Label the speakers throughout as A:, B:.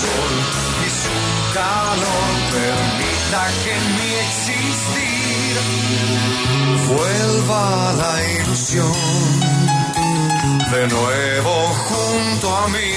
A: sol y su calor permita que en mi existir vuelva la ilusión de nuevo junto a mí.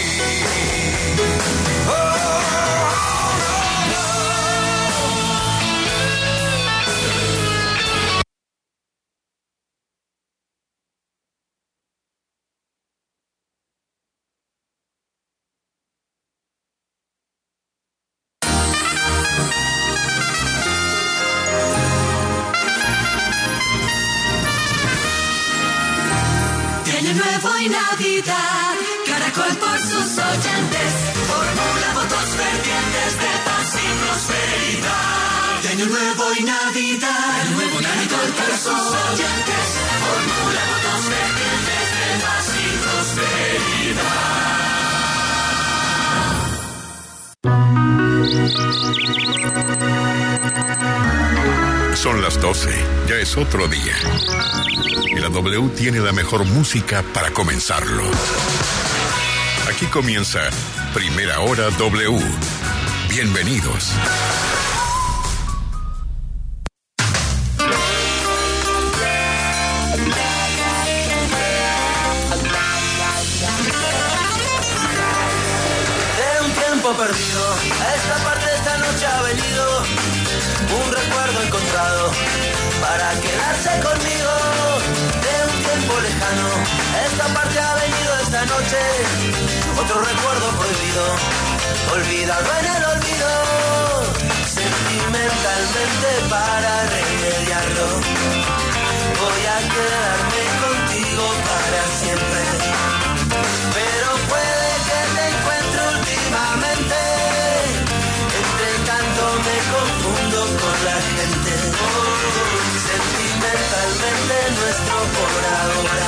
B: Navidad, Caracol por sus oyentes formula votos fervientes de paz y prosperidad. De Año Nuevo y Navidad, Caracol por sus oyentes formula votos fervientes de paz y
C: prosperidad. Son las 12, ya es otro día. Y la W tiene la mejor música para comenzarlo. Aquí comienza Primera Hora W. Bienvenidos.
D: De un tiempo perdido, a esta parte de esta noche ha venido un recuerdo encontrado para quedarse conmigo. De un tiempo lejano, a esta parte ha venido esta noche otro recuerdo prohibido, olvidado en el olvido. Sentimentalmente para remediarlo, voy a quedarme contigo para siempre. Pero puede que te encuentre últimamente, entre tanto me confundo con la gente. Sentimentalmente nuestro por ahora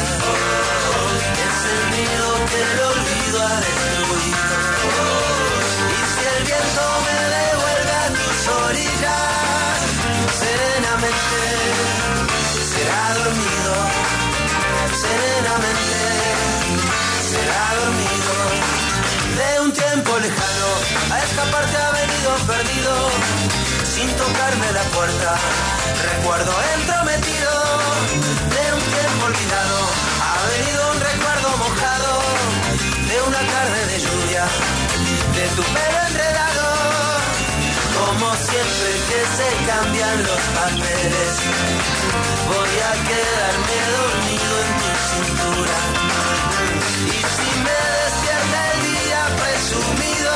D: es el miedo que el olvido ha destruido. Y si el viento me devuelve a tus orillas, serenamente será dormido, serenamente será dormido. De un tiempo lejano, a esta parte ha venido perdido, sin tocarme la puerta, recuerdo entrometido. De un tiempo olvidado, ha venido un recuerdo mojado, de una tarde de lluvia, de tu pelo enredado. Como siempre que se cambian los papeles, voy a quedarme dormido en tu cintura. Y si me despierta el día presumido,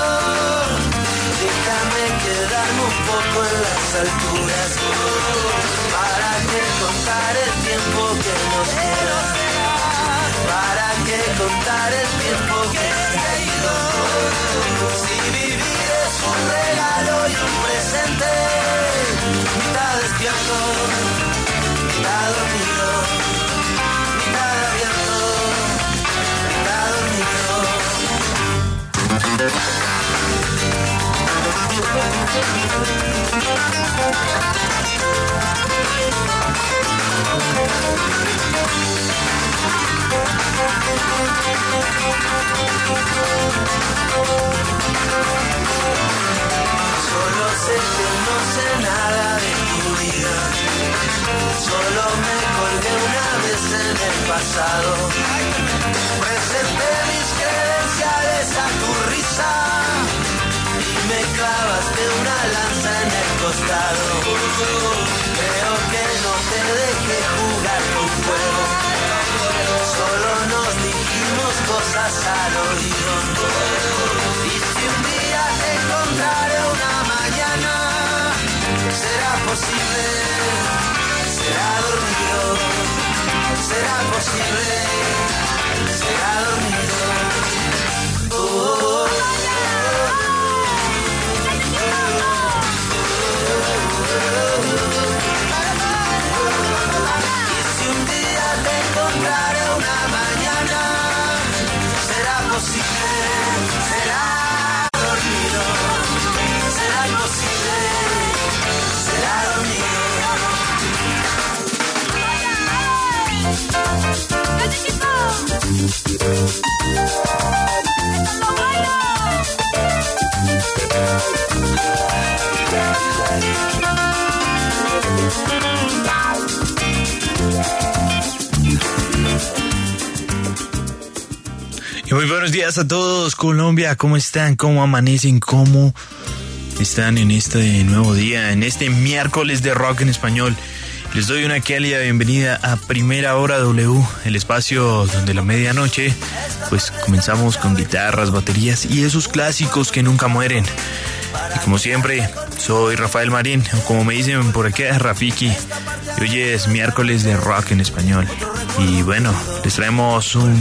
D: déjame quedarme un poco en las alturas. ¿Para qué contar el tiempo que nos queda? ¿Para qué contar el tiempo que se ha ido? Si vivir es un regalo y un presente, mitad despierto, mitad dormido, mitad abierto, mitad dormido. Solo sé que no sé nada de tu vida, solo me colgué una vez en el pasado, presenté mis credenciales a tu risa y me clavaste una lanza en el costado. Creo que no te dejé jugar con fuego, solo nos dijimos cosas al oído. Y si un día te encontraré una mañana, será posible, será dormido, será posible, será dormido. Oh, oh, oh. Y si un día te encontraré una mañana, será posible, será dormido, será imposible, será dormido.
E: Y muy buenos días a todos, Colombia. ¿Cómo están? ¿Cómo amanecen? ¿Cómo están en este nuevo día? En este miércoles de rock en español. Les doy una cálida bienvenida a Primera Hora W, el espacio donde la medianoche, pues comenzamos con guitarras, baterías y esos clásicos que nunca mueren. Y como siempre, soy Rafael Marín, o como me dicen por aquí, Rafiki. Y hoy es miércoles de rock en español. Y bueno, les traemos un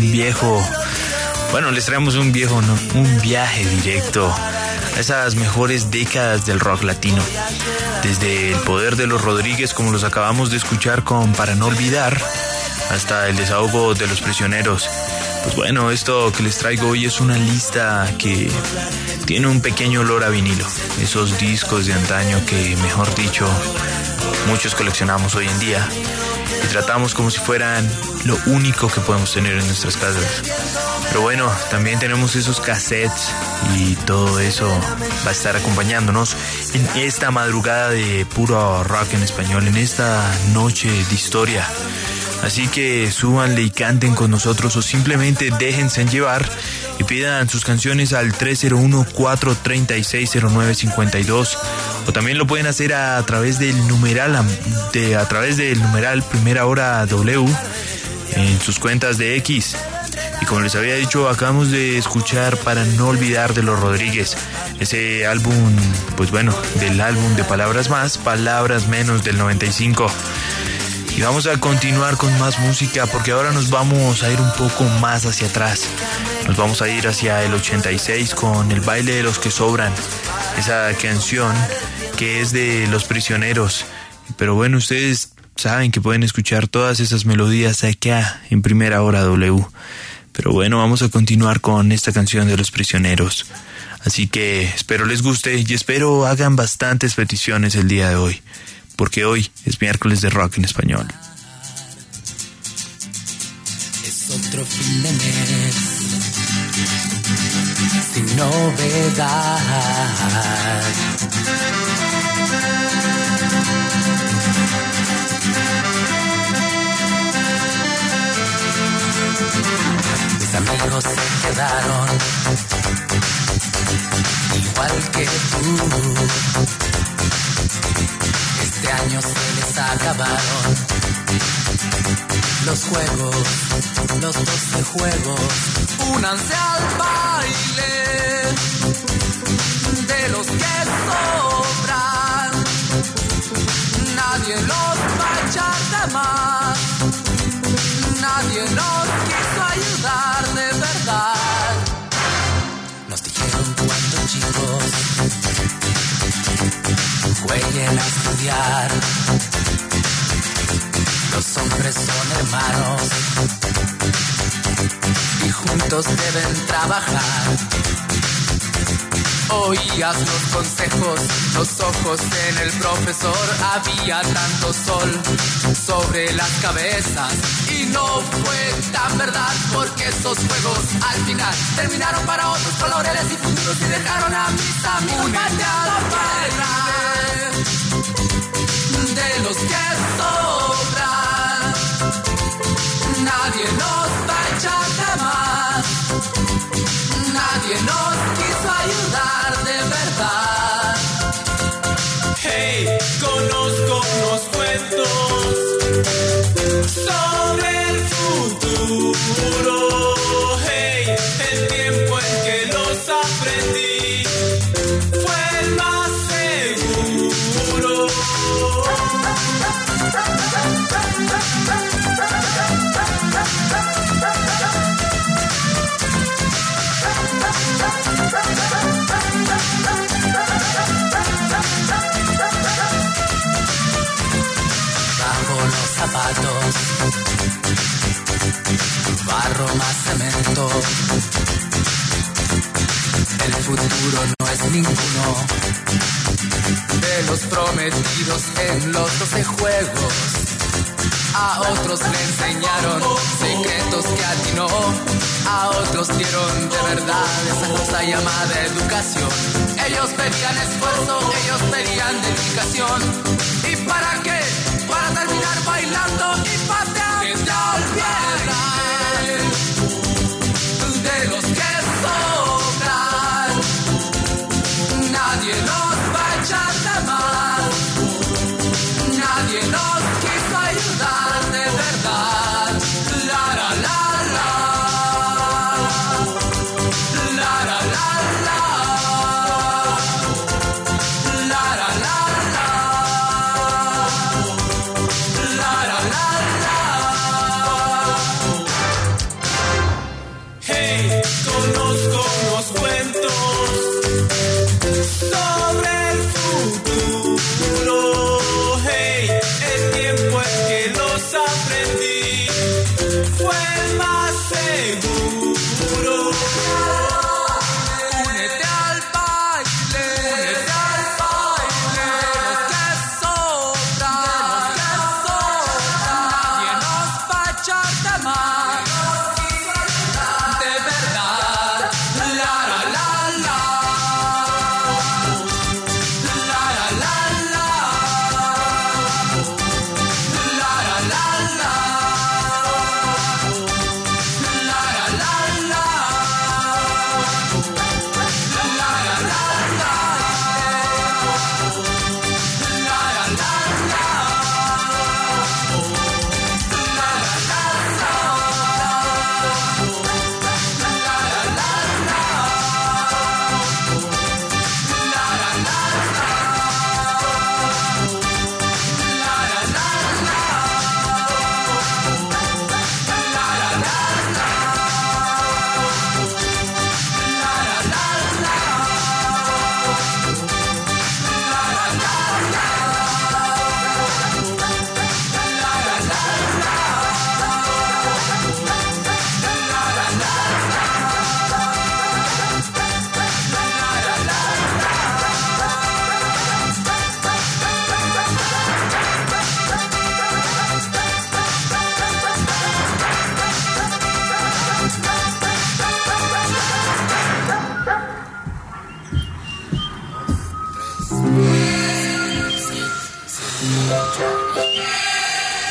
E: viaje directo a esas mejores décadas del rock latino. Desde el poder de los Rodríguez, como los acabamos de escuchar con Para No Olvidar, hasta el desahogo de Los Prisioneros. Pues bueno, esto que les traigo hoy es una lista que tiene un pequeño olor a vinilo. Esos discos de antaño que, mejor dicho, muchos coleccionamos hoy en día y tratamos como si fueran lo único que podemos tener en nuestras casas. Pero bueno, también tenemos esos cassettes y todo eso va a estar acompañándonos en esta madrugada de puro rock en español, en esta noche de historia. Así que súbanle y canten con nosotros o simplemente déjense llevar y pidan sus canciones al 301-436-0952 o también lo pueden hacer a través del numeral Primera Hora W en sus cuentas de X. Y como les había dicho, acabamos de escuchar Para No Olvidar de Los Rodríguez, ese álbum, pues bueno, del álbum de Palabras Más, Palabras Menos del 95. Y vamos a continuar con más música porque ahora nos vamos a ir un poco más hacia atrás. Nos vamos a ir hacia el 86 con El Baile de los que Sobran, esa canción que es de Los Prisioneros. Pero bueno, ustedes saben que pueden escuchar todas esas melodías acá en Primera Hora W. Pero bueno, vamos a continuar con esta canción de Los Prisioneros. Así que espero les guste y espero hagan bastantes peticiones el día de hoy, porque hoy es miércoles de rock en español.
F: Es otro fin de mes sin novedad. Mis amigos se quedaron igual que tú. Este año se les acabaron los juegos, los 12 juegos. Únanse al baile de los que sobran. Nadie los va a echar de más. Nadie nos quiso ayudar de verdad. Nos dijeron cuando chicos jueguen a estudiar. Los hombres son hermanos y juntos deben trabajar. Oías los consejos, los ojos en el profesor. Había tanto sol sobre las cabezas y no fue tan verdad, porque esos juegos al final terminaron para otros colores y futuros y dejaron a mis amigos de los que sobran. Nadie nos va a echar de más. Nadie nos quiso ayudar de verdad.
G: Hey, conozco unos cuentos sobre el futuro. Hey, el tiempo en que los aprendí fue el más seguro.
F: Bajo los zapatos, barro más cemento. El futuro no es ninguno de los prometidos en los 12 juegos. A otros le enseñaron secretos que atinó. A otros dieron de verdad esa cosa llamada educación. Ellos pedían esfuerzo, ellos pedían dedicación. ¿Y para qué? Para terminar bailando y pateando.
G: Que te olvides de los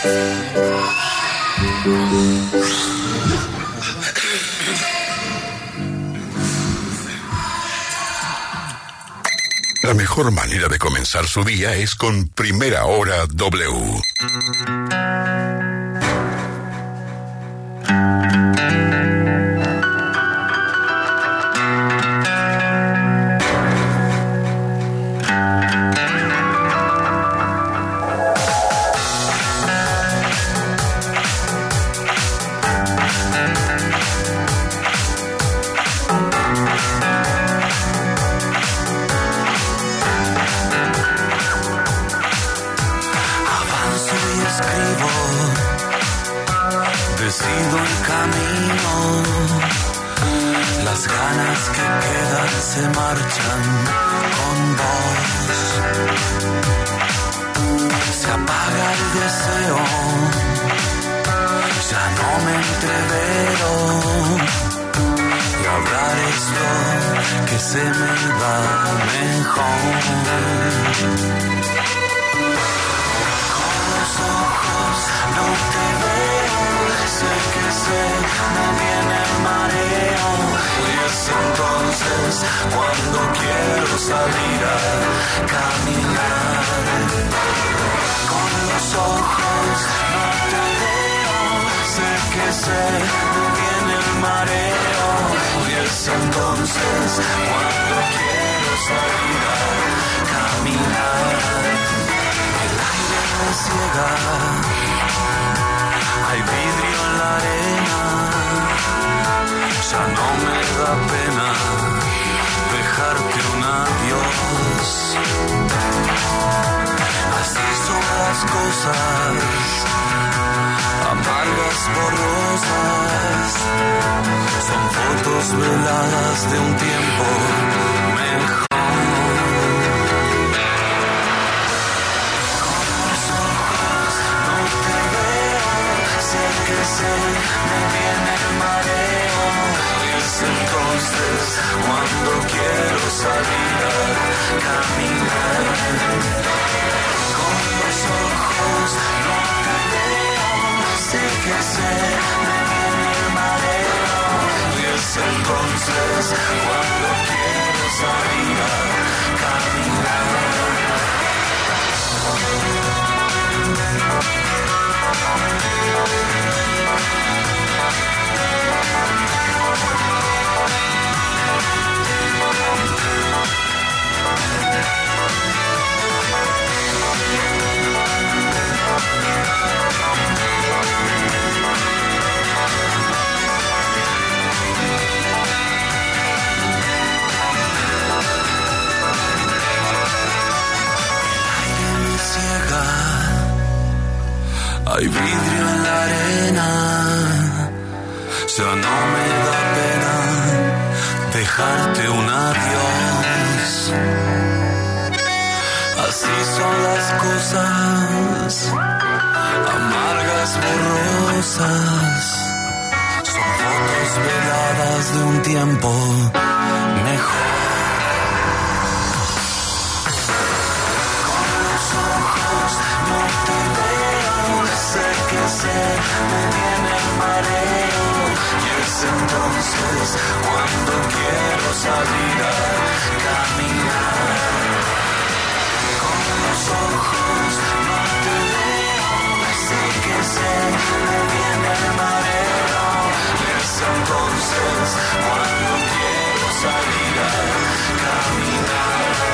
C: La mejor manera de comenzar su día es con Primera Hora W.
D: Se marchan con vos, se apaga el deseo, ya no me entrevero, y hablar es lo que se me va mejor. Con los ojos no te veo, sé que me viene el mareo, y es entonces cuando quiero salir a caminar. Con los ojos no te veo, sé que me viene el mareo, y es entonces cuando quiero salir a caminar. El aire me ciega, hay vidrio en la arena, ya no me da pena dejarte un adiós. Así son las cosas, amargas, borrosas, son fotos veladas de un tiempo mejor. Con los ojos no te veo, sé que me viene el mareo, y es entonces cuando quiero salir a caminar. Con los ojos no te veo, sé que me viene el mareo, y es entonces cuando quiero salir a caminar. Hay vidrio en la arena, ya no me da pena dejarte un adiós. Así son las cosas, amargas, borrosas, son fotos veladas de un tiempo mejor. Con los ojos no te veo, sé que me viene el mareo, y es entonces cuando quiero salir a caminar. Con los ojos no te veo, sé que me viene el mareo, y es entonces cuando quiero salir a caminar.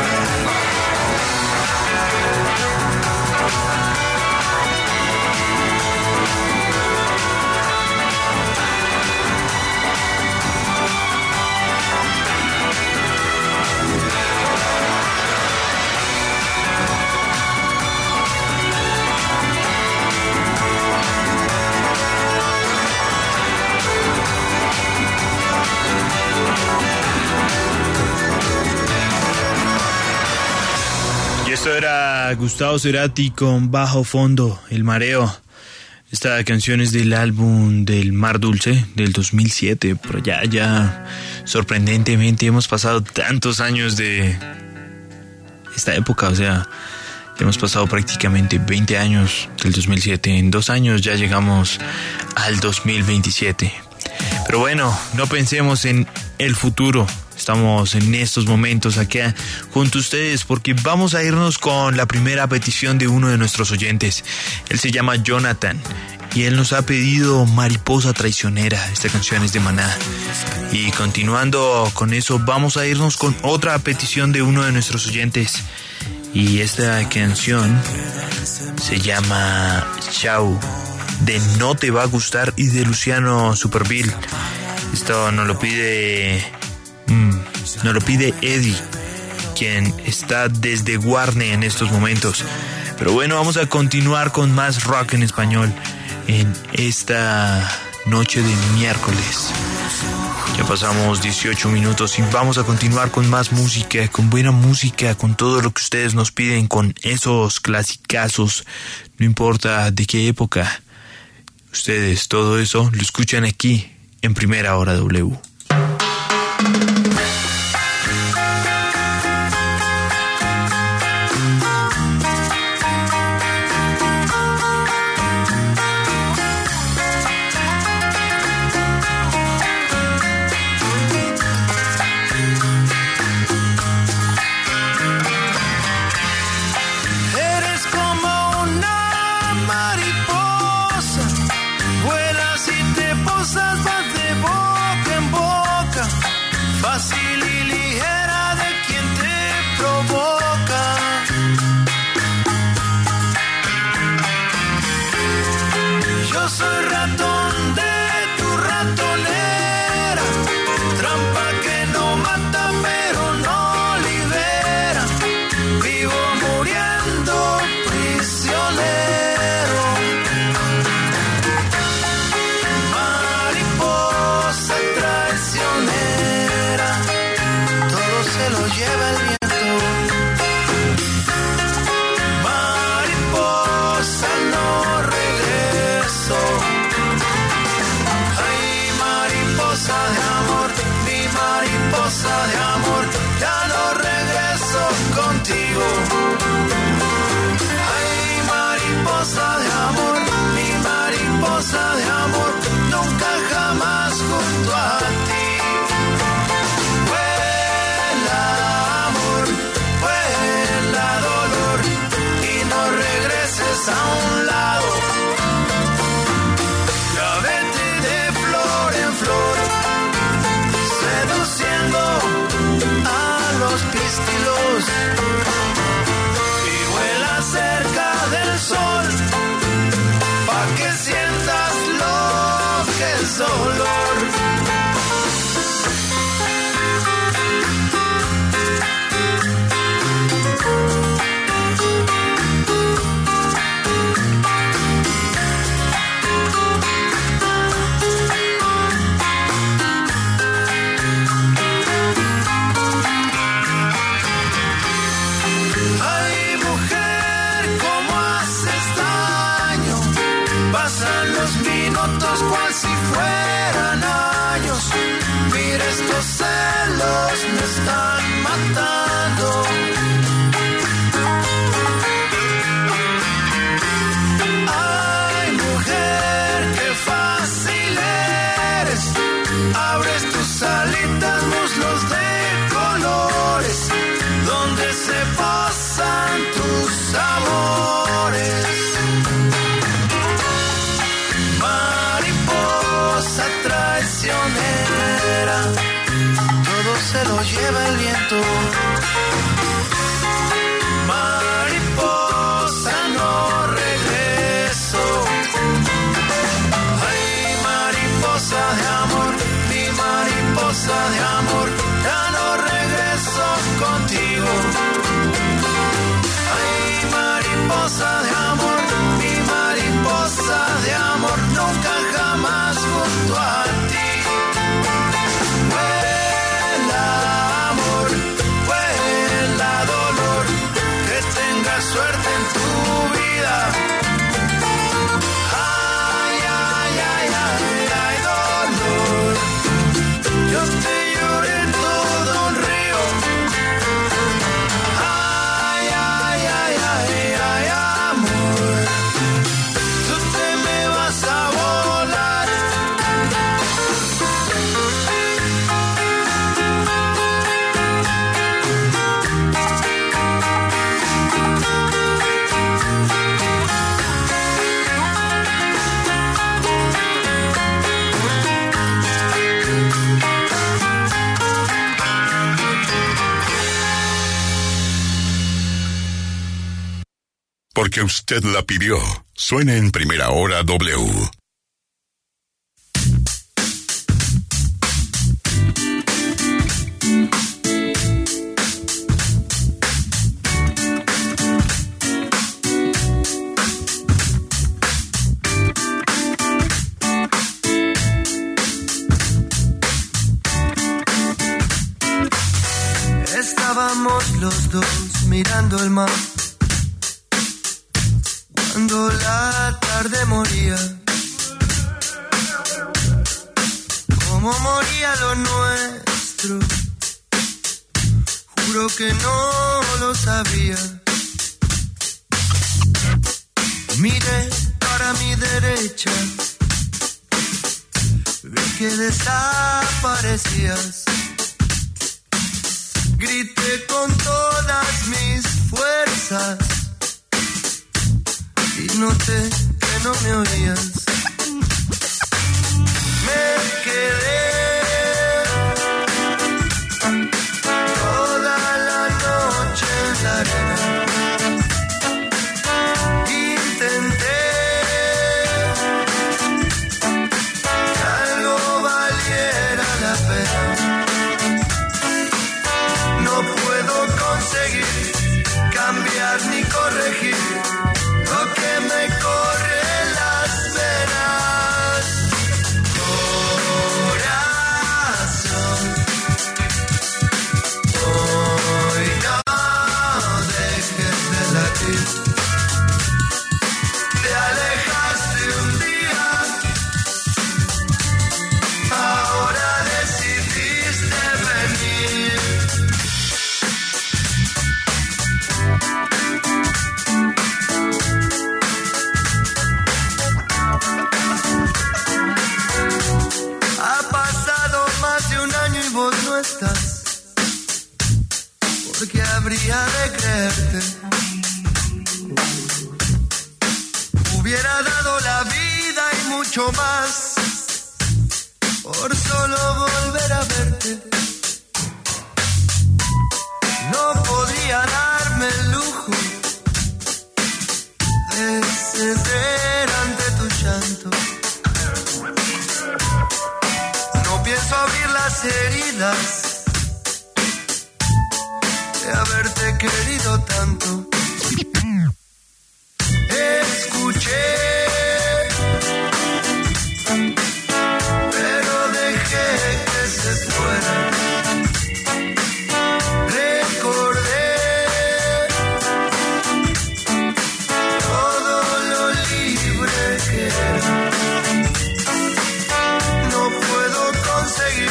E: Esto era Gustavo Cerati con Bajo Fondo, El Mareo. Esta canción es del álbum del Mar Dulce del 2007, pero ya sorprendentemente hemos pasado tantos años de esta época, o sea, Hemos pasado prácticamente 20 años del 2007. En 2 años ya llegamos al 2027. Pero bueno, no pensemos en el futuro. Estamos en estos momentos aquí junto a ustedes porque vamos a irnos con la primera petición de uno de nuestros oyentes. Él se llama Jonathan y él nos ha pedido Mariposa Traicionera. Esta canción es de Maná. Y continuando con eso, vamos a irnos con otra petición de uno de nuestros oyentes. Y esta canción se llama Chau, de No Te Va a Gustar y de Luciano Superville. Esto nos lo pide Eddie, quien está desde Guarne en estos momentos. Pero bueno, vamos a continuar con más rock en español en esta noche de miércoles. Ya pasamos 18 minutos y vamos a continuar con más música, con buena música, con todo lo que ustedes nos piden, con esos clasicazos, no importa de qué época. Ustedes todo eso lo escuchan aquí en Primera Hora W.
D: Lleva el viento, mariposa no regreso. Ay, mariposa de amor, mi mariposa de amor, ya no regreso contigo. Ay, mariposa de amor, mi mariposa de amor, nunca jamás junto a ti.
C: Porque usted la pidió. Suena en Primera Hora W.
D: Estábamos los dos mirando el mar cuando la tarde moría, como moría lo nuestro, juro que no lo sabía. Miré para mi derecha, vi que desaparecías. Grité con todas mis fuerzas y noté que no me oías. Me quedé toda la noche en la arena. Intenté que algo valiera la pena. No puedo conseguir cambiar ni corregir lo que me corre en las venas. Corazón, hoy no dejes de latir. Te alejaste un día, ahora decidiste venir. Ha pasado más de un año y vos no estás. ¿Por qué habría de creerte? Hubiera dado la vida y mucho más por solo volver a verte. No podría darme el lujo de ceder ante tu llanto. No pienso abrir las heridas de haberte querido tanto. Escuché, pero dejé que se fuera. Recordé todo lo libre que era. No puedo conseguir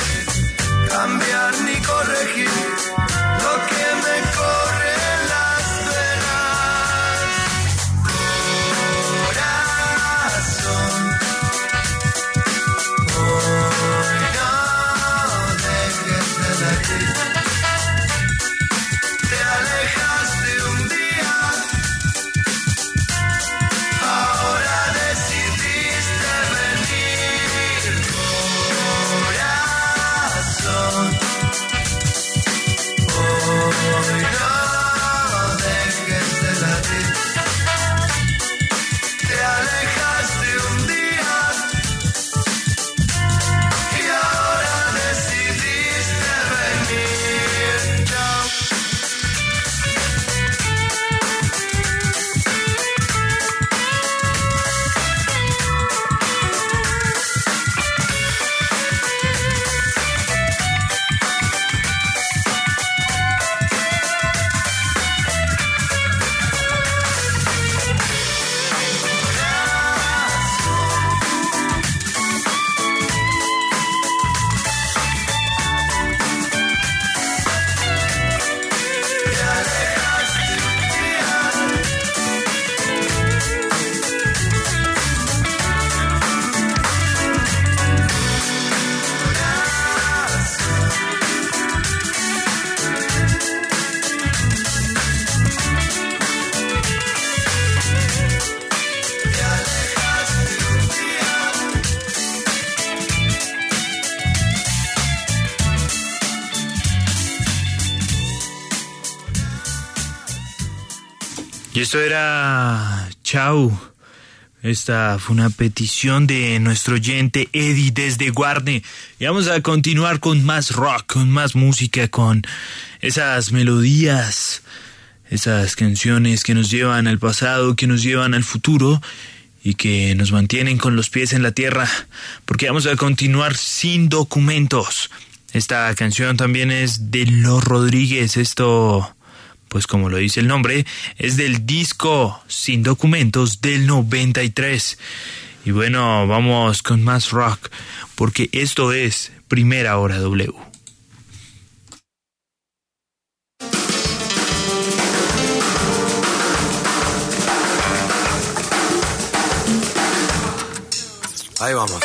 D: cambiar ni corregir lo que me corre en las venas.
E: Y esto era Chau. Esta fue una petición de nuestro oyente Eddie desde Guarne. Y vamos a continuar con más rock, con más música, con esas melodías, esas canciones que nos llevan al pasado, que nos llevan al futuro y que nos mantienen con los pies en la tierra. Porque vamos a continuar Sin Documentos. Esta canción también es de Los Rodríguez. Esto, pues como lo dice el nombre, es del disco Sin Documentos del 93. Y bueno, vamos con más rock, porque esto es Primera Hora W.
D: Ahí vamos.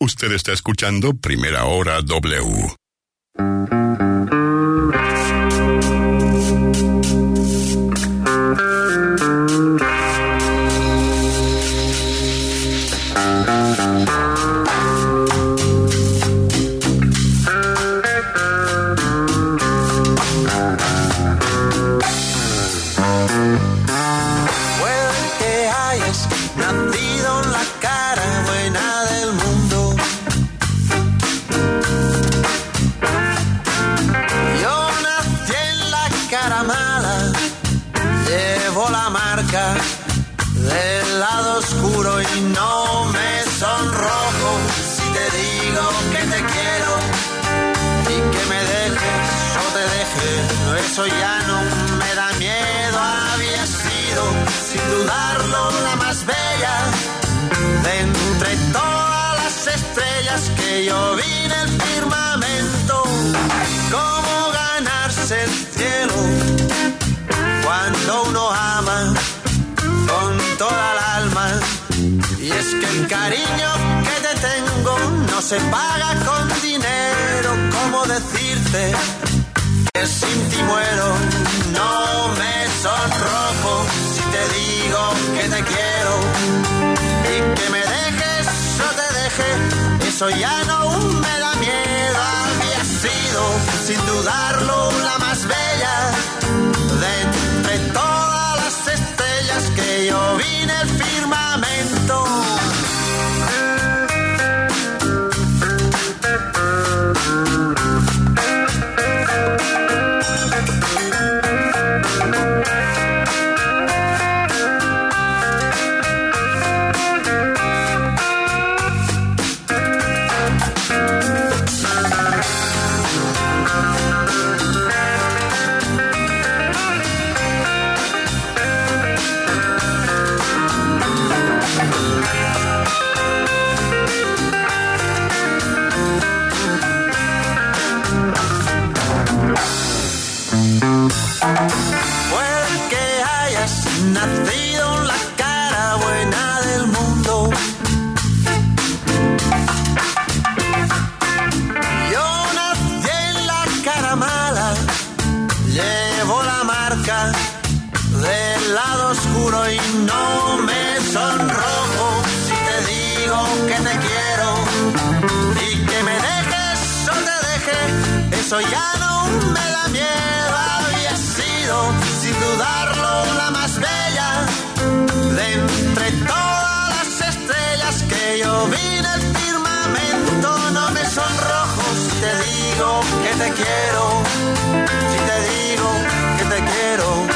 C: Usted está escuchando Primera Hora W.
D: Del lado oscuro y no me sonrojo si te digo que te quiero y que me dejes o te deje, eso ya no me da miedo. Había sido sin dudarlo la más bella de entre todas las estrellas que yo vi en el firmamento. Cómo ganarse el cielo cuando uno ama con toda el alma, y es que el cariño que te tengo no se paga con dinero. ¿Cómo decirte que sin ti muero? No me sonrojo si te digo que te quiero y que me dejes o te deje, eso ya no me da miedo. Había sido sin dudarlo la más bella de entre todas las estrellas que yo vi en el firmamento. Puede que hayas nacido en la cara buena del mundo. Yo nací en la cara mala, llevo la marca del lado oscuro y no me sonrojo si te digo que te quiero y que me dejes o te deje, eso ya no me da miedo. Sin dudarlo la más bella de entre todas las estrellas que yo vi en el firmamento. No me sonrojo si te digo que te quiero, si te digo que te quiero.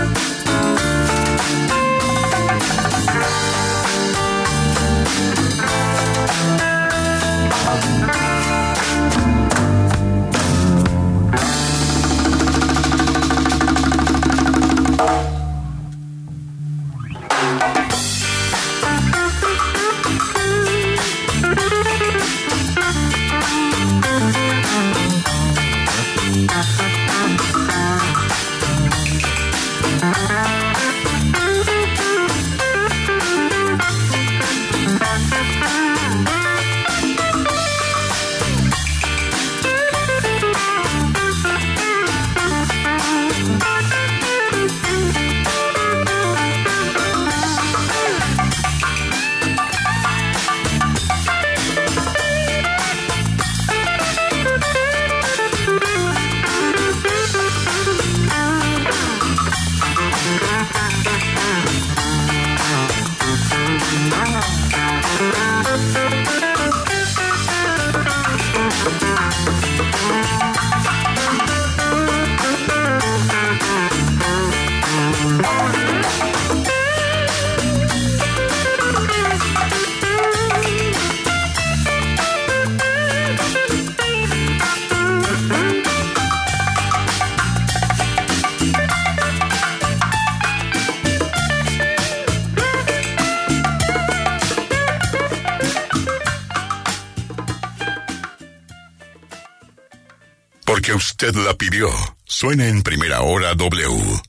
C: Porque usted la pidió. Suena en Primera Hora W.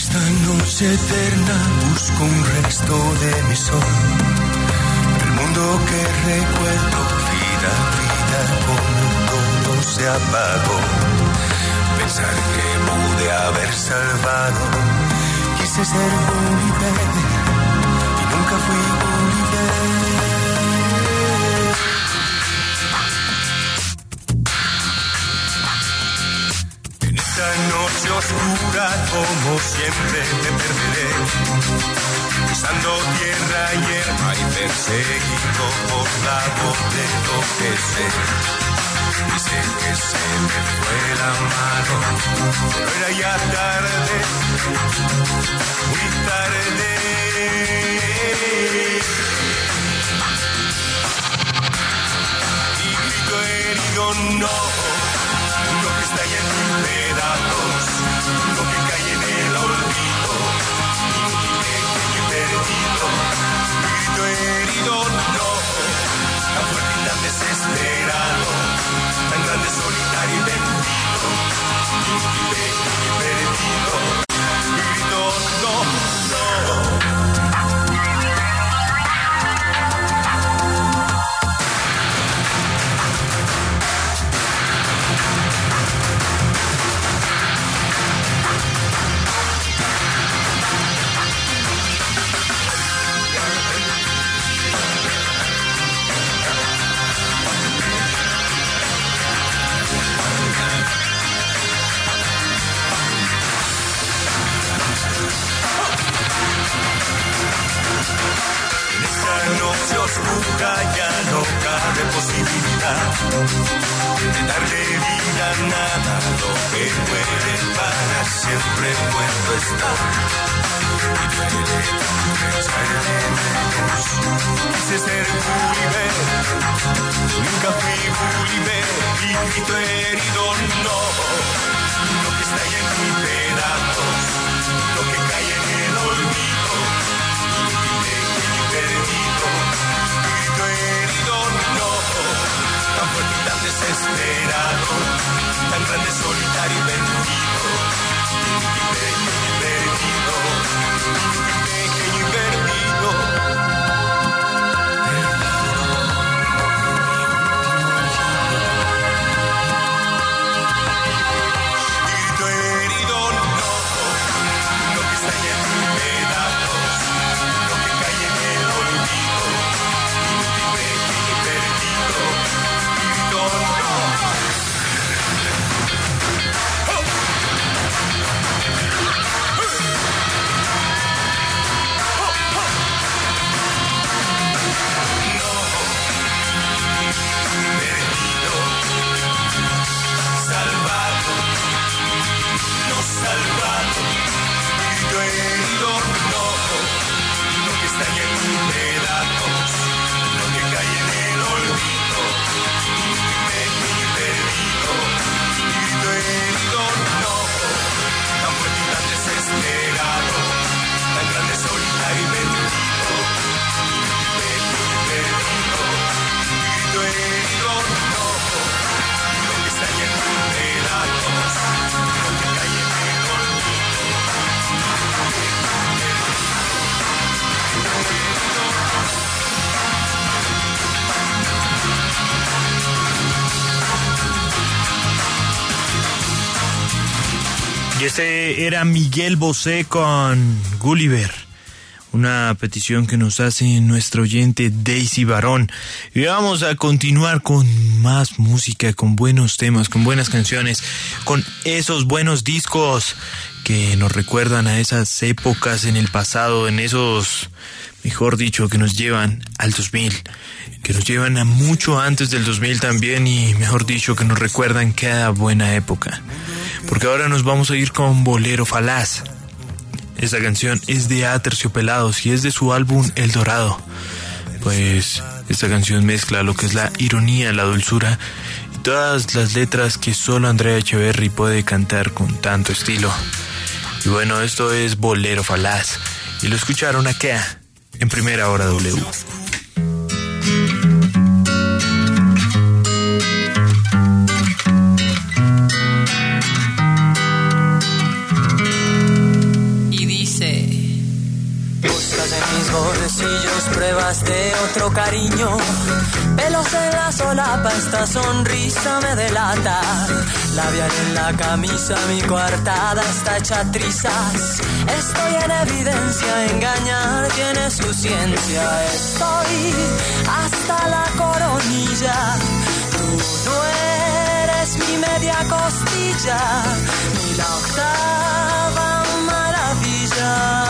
H: esta noche eterna busco un resto de mi sol. El mundo que recuerdo, vida, vida, como todo se apagó. Pensar que pude haber salvado, quise ser Gulliver y nunca fui Gulliver. Esta noche oscura como siempre me perderé, pisando tierra y hierba y perseguido por la voz de lo que sé. Dice que se me fue la mano, pero era ya tarde, muy tarde. Y grito herido, no, lo que está ya en mil pedazos, lo que cae en el olvido, inútil, pequeño y perdido. Grito herido, no, tan fuerte y tan desesperado, tan grande, solitario y vencido, inútil, pequeño y perdido. Grito, no, no. Noche oscura ya no cabe posibilidad de darle vida a nada, lo que muere para siempre muerto está. Y duele echarle menos. Quise ser Gulliver, nunca fui Gulliver, y grito herido, no, lo que está ya en mis pedazos, lo que cae en el olvido, inútil, perdido, grito herido, no, tan fuerte y tan desesperado, tan grande, solitario y vencido, inútil, pequeño y perdido, inútil, pequeño y perdido. Grito herido, no, lo que está ya en mis pedazos, lo que cae en el olvido, inútil, pequeño y perdido. Grito, no. Perdido, salvado, no salvado, grito herido, no, lo que está ya en mis pedazos, lo que cae en el olvido, inútil, pequeño y perdido, grito herido, no, tan fuerte y tan desesperado, tan grande, solitario y vencido, inútil, pequeño y perdido, grito herido, no, lo que está ya en mis pedazos, lo que cae en el olvido,
E: Y este era Miguel Bosé con Gulliver, una petición que nos hace nuestra oyente Daisy Barón. Y vamos a continuar con más música, con buenos temas, con buenas canciones, con esos buenos discos que nos recuerdan a esas épocas en el pasado, en esos, mejor dicho, que nos llevan al 2000, que nos llevan a mucho antes del 2000 también, y mejor dicho, que nos recuerdan cada buena época. Porque ahora nos vamos a ir con Bolero Falaz. Esta canción es de Aterciopelados y es de su álbum El Dorado. Pues esta canción mezcla lo que es la ironía, la dulzura y todas las letras que solo Andrea Echeverry puede cantar con tanto estilo. Y bueno, esto es Bolero Falaz y lo escucharon acá en Primera Hora W.
D: bolsillos pruebas de otro cariño. Pelos en la solapa, esta sonrisa me delata. Labial en la camisa, mi coartada está hecha trizas. Estoy en evidencia, engañar tiene su ciencia. Estoy hasta la coronilla. Tú no eres mi media costilla, ni la octava maravilla.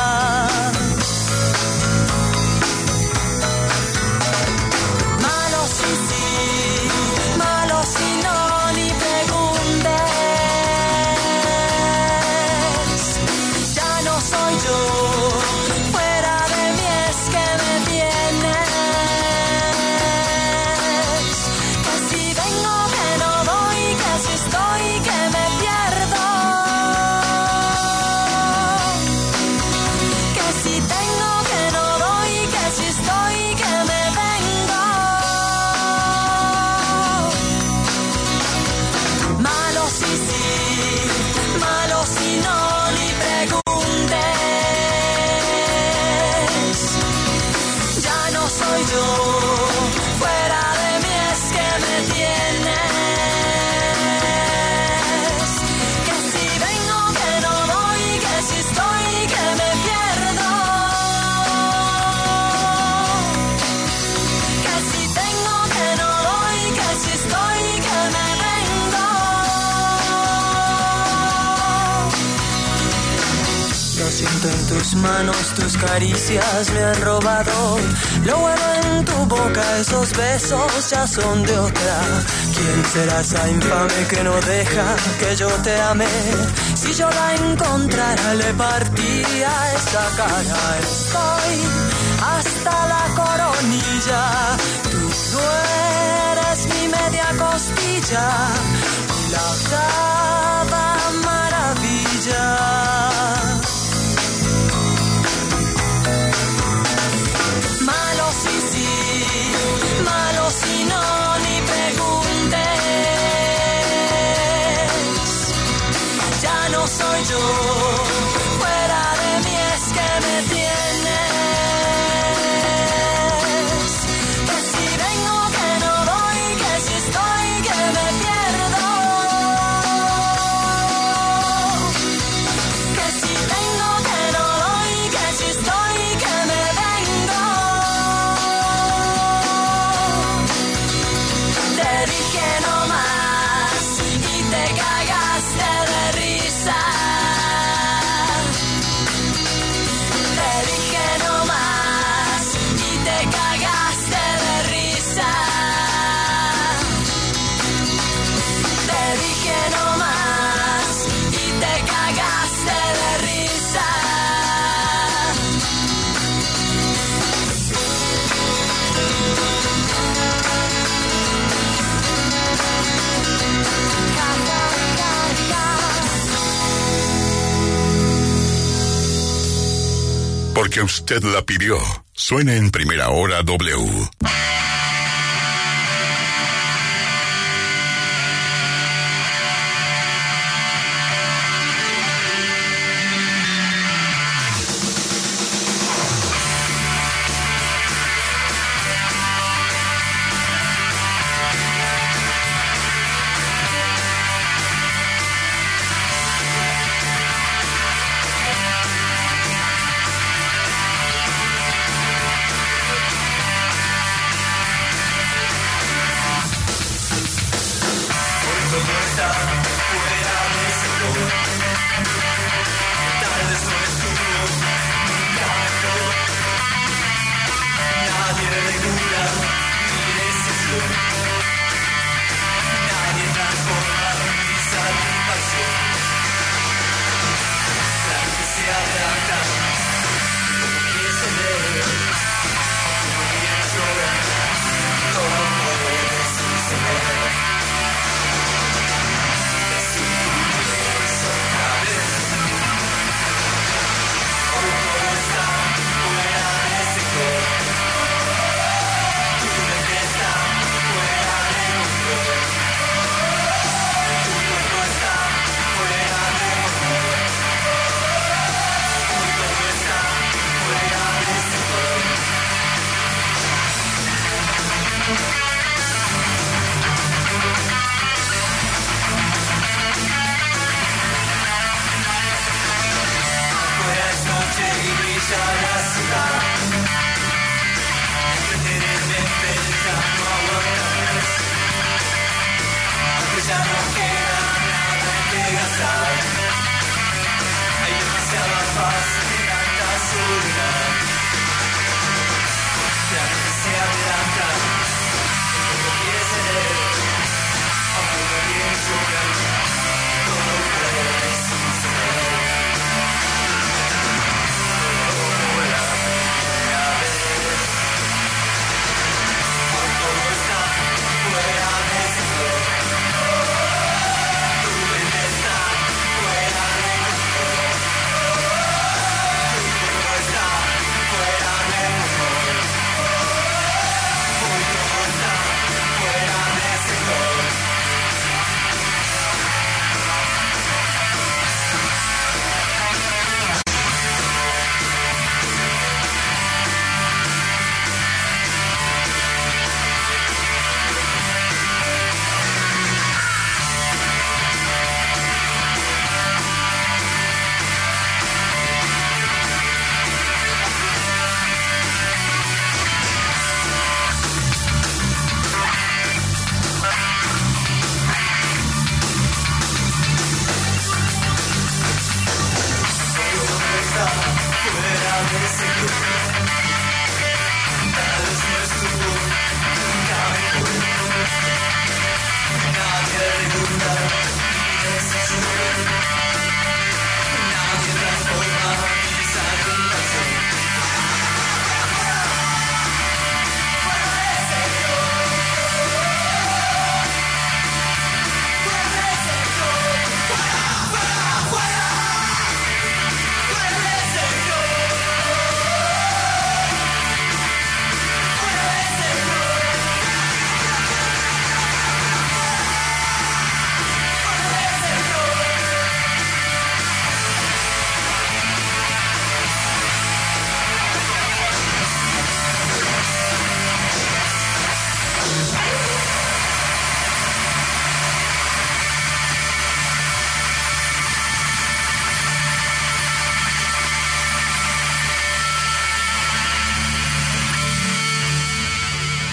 D: En tus manos, tus caricias me han robado lo bueno en tu boca, esos besos ya son de otra. ¿Quién será esa infame que no deja que yo te ame? Si yo la encontrara le partiría esa cara. Estoy hasta la coronilla, tú no eres mi media costilla, ni la octava maravilla. Malo si no, ni preguntes. Ya no soy yo, fuera de mí es que me tienes. Que si vengo, que no voy, que si estoy, que me pierdo. Que si vengo, que no voy, que si estoy, que me vengo. Te dije no más y te cagaste de risa. Te dije no más y te cagaste de risa. Te dije no más y te cagaste de risa.
C: Porque usted la pidió. Suena en Primera Hora W.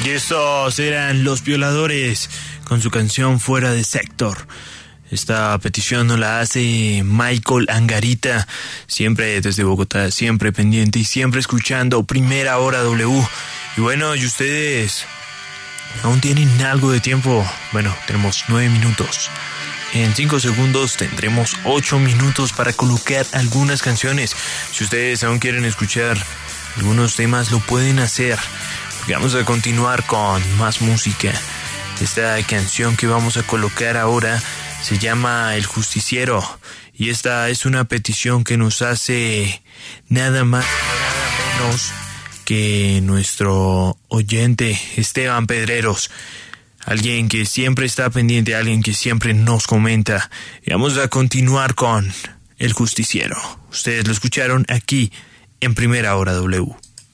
E: Y estos eran Los Violadores con su canción Fuera de Sector. Esta petición nos la hace Michael Angarita, siempre desde Bogotá, siempre pendiente y siempre escuchando Primera Hora W. Y bueno, y ustedes aún tienen algo de tiempo. Bueno, tenemos 9 minutos. En 5 segundos tendremos 8 minutos para colocar algunas canciones. Si ustedes aún quieren escuchar algunos temas, lo pueden hacer. Vamos a continuar con más música. Esta canción que vamos a colocar ahora se llama El Justiciero. Y esta es una petición que nos hace nada más y nada menos que nuestro oyente Esteban Pedreros. Alguien que siempre está pendiente, alguien que siempre nos comenta. Y vamos a continuar con El Justiciero. Ustedes lo escucharon aquí en Primera Hora W.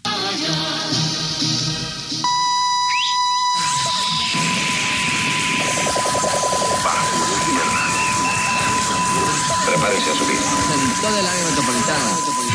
I: Prepárese a subir.
F: En toda el área metropolitana.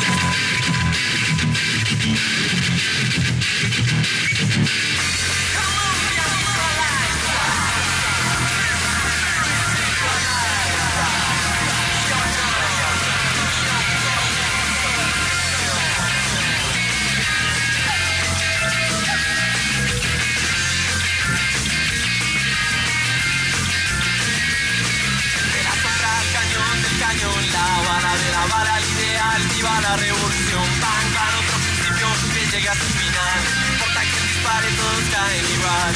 G: La bala al ideal, viva la revolución. Pan para otro principio que llega a su final. No importa que dispare, todos caen igual.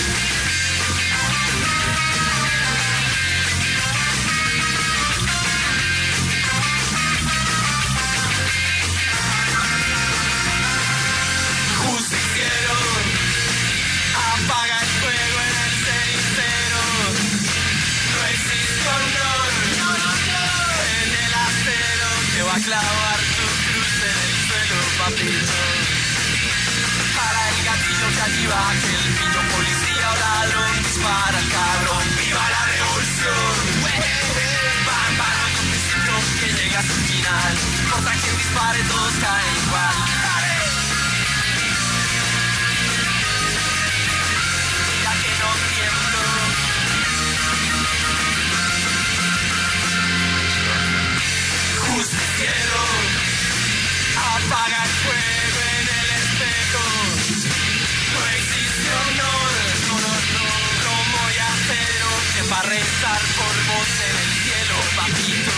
G: Justiciero, apaga el fuego en el cenicero. No existe honor en el acero. Te va a clavar tu cruz en el suelo, papito. Para el gatillo que allí va, que el pillo policía o ladrón dispara al cabrón. ¡Viva la revolución! Van para un principio que llega a su final. No importa quién dispare, todos caen igual. Mira que no tiemblo. Justiciero, apaga el fuego en el espejo. No existe honor, como yacero que va a rezar por vos en el cielo, papito.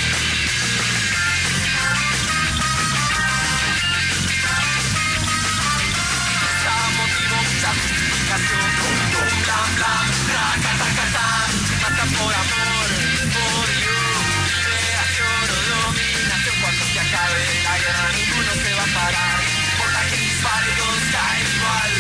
G: Mucha motivo, mucha justificación. Pum, blam, blam, traca, taca, taca. Mata por amor, odio, liberación o dominación. Cuando se acabe la guerra, ninguno se va a parar. Por la que dispare, todos caen igual.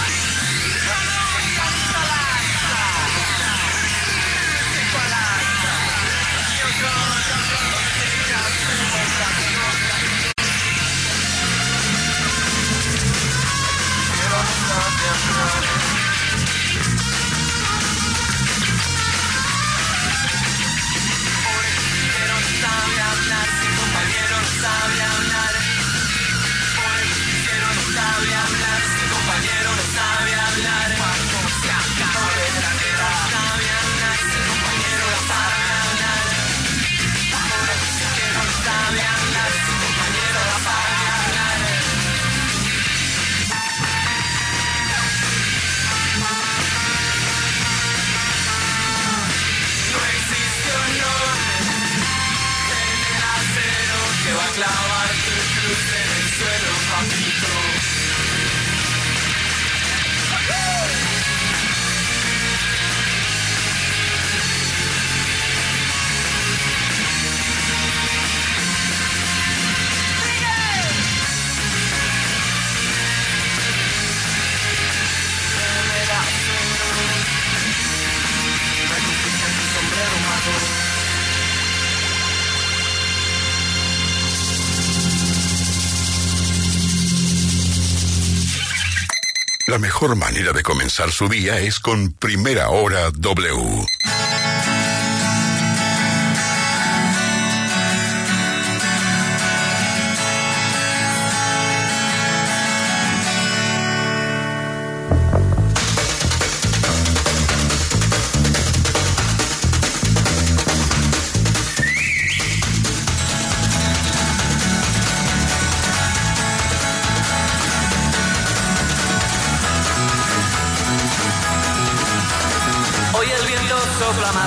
G: Clavar tu cruz en el suelo, papito.
C: La mejor manera de comenzar su día es con Primera Hora W.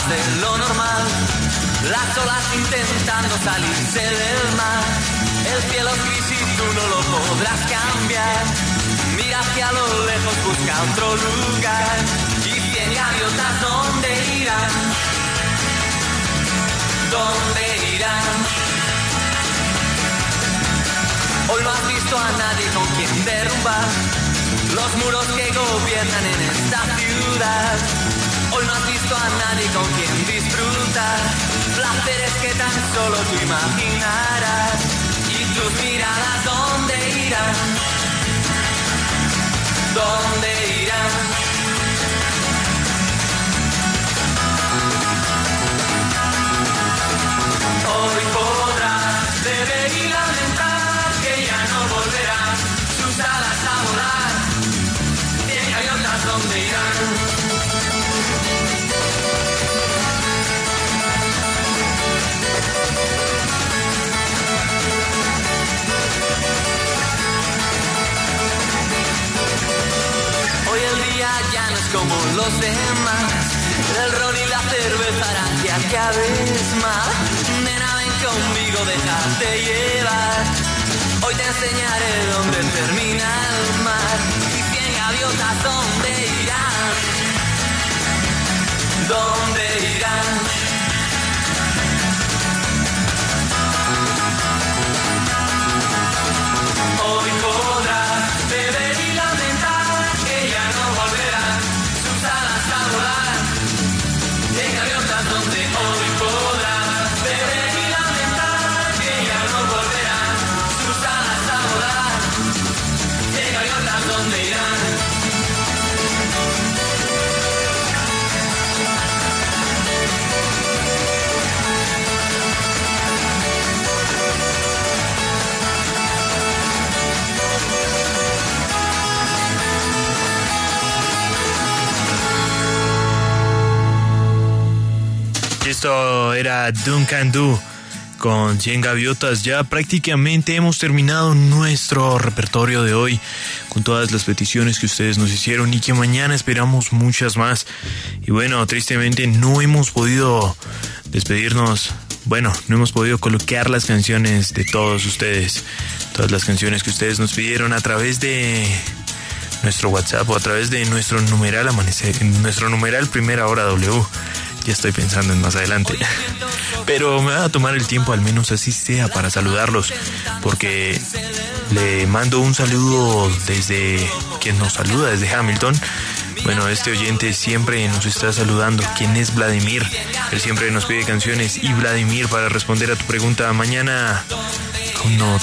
G: más de lo normal. Las olas intentando salirse del mar. El cielo es gris y tú no lo podrás cambiar. Mira hacia lo lejos, busca otro lugar. Y 100 gaviotas, ¿dónde irán? ¿Dónde irán? Hoy no has visto a nadie con quien derrumbar los muros que gobiernan en esta ciudad. Hoy no has visto a nadie con quien disfrutar placeres que tan solo tú imaginarás. Y tus miradas, ¿dónde irán? ¿Dónde irán? Hoy podrás beber y lamentar que ya no volverán sus alas a volar. 100 gaviotas, ¿dónde irán? Hoy el día ya no es como los demás. El ron y la cerveza harán que acabes mal. Nena, ven conmigo, déjate llevar. Hoy te enseñaré dónde termina el mar. Y 100 gaviotas, ¿dónde irán? ¿Dónde irán? Hoy podrás beber y lamentar que ya no volverán sus alas a volar. 100 gaviotas, donde hoy podrás beber y lamentar que ya no volverán sus alas a volar. 100 gaviotas, ¿dónde irán?
E: Esto era Duncan Du con 100 gaviotas. Ya prácticamente hemos terminado nuestro repertorio de hoy con todas las peticiones que ustedes nos hicieron y que mañana esperamos muchas más. Y bueno, tristemente no hemos podido despedirnos. Bueno, no hemos podido colocar las canciones de todos ustedes, todas las canciones que ustedes nos pidieron a través de nuestro WhatsApp o a través de nuestro numeral nuestro numeral Primera Hora W. Ya estoy pensando en más adelante. Pero me va a tomar el tiempo, al menos así sea, para saludarlos. Porque le mando un saludo desde quien nos saluda, desde Hamilton. Bueno, este oyente siempre nos está saludando. ¿Quién es Vladimir? Él siempre nos pide canciones. Y Vladimir, para responder a tu pregunta, mañana aún no